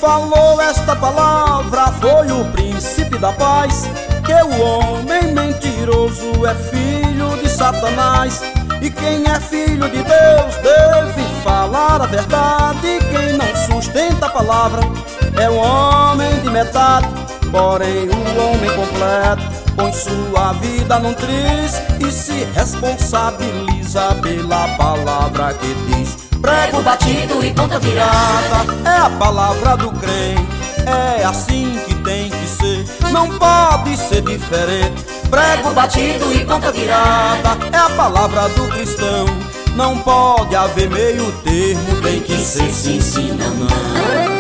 falou esta palavra foi o príncipe da paz, que o homem mentiroso é filho de Satanás. E quem é filho de Deus deve falar a verdade. Quem não sustenta a palavra é um homem de metade. Porém o homem completo põe sua vida num triz e se responsabiliza pela palavra que diz. Prego batido e ponta virada é a palavra do crente, é assim que tem que ser, não pode ser diferente. Prego batido e ponta virada é a palavra do cristão, não pode haver meio termo, tem que ser sim, sim, não.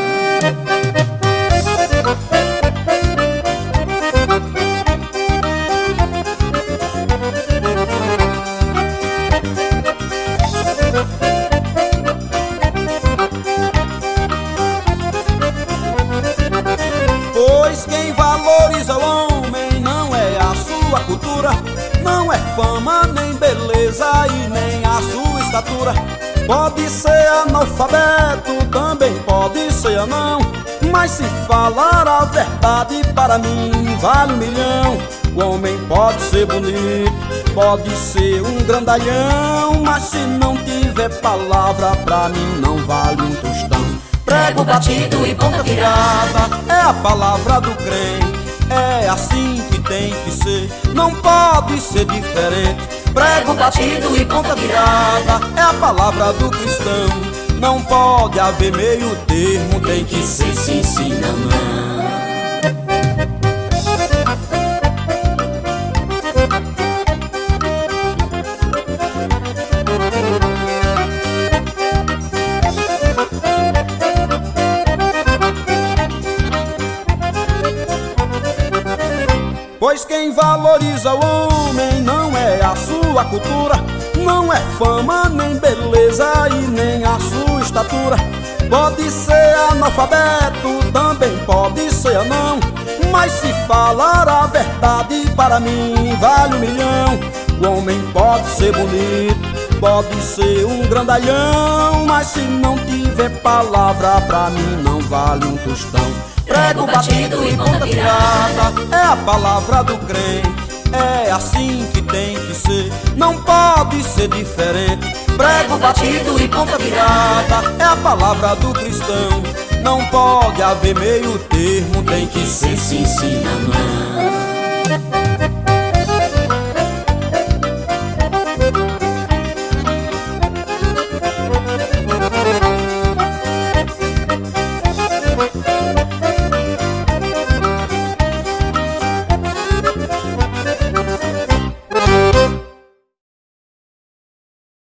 Pois quem valoriza o homem não é a sua cultura, não é fama, nem beleza e nem a sua estatura. Pode ser analfabeto, também pode ser anão, mas se falar a verdade para mim vale 1 milhão. O homem pode ser bonito, pode ser um grandalhão, mas se não tiver palavra pra mim não vale um tostão. Prego batido e ponta virada é a palavra do crente, é assim que tem que ser, não pode ser diferente. Prego batido e ponta virada é a palavra do cristão, não pode haver meio termo, tem que ser sim, sim, não, não. Pois quem valoriza o homem não é a sua cultura, não é fama, nem beleza e nem a sua estatura. Pode ser analfabeto, também pode ser anão, mas se falar a verdade para mim vale 1 milhão. O homem pode ser bonito, pode ser um grandalhão, mas se não tiver palavra pra mim não vale um tostão. Prego batido e ponta virada é a palavra do crente, é assim que tem que ser, não pode ser diferente. Prego batido e ponta virada é a palavra do cristão, não pode haver meio termo, tem que ser sim, sim, não, não.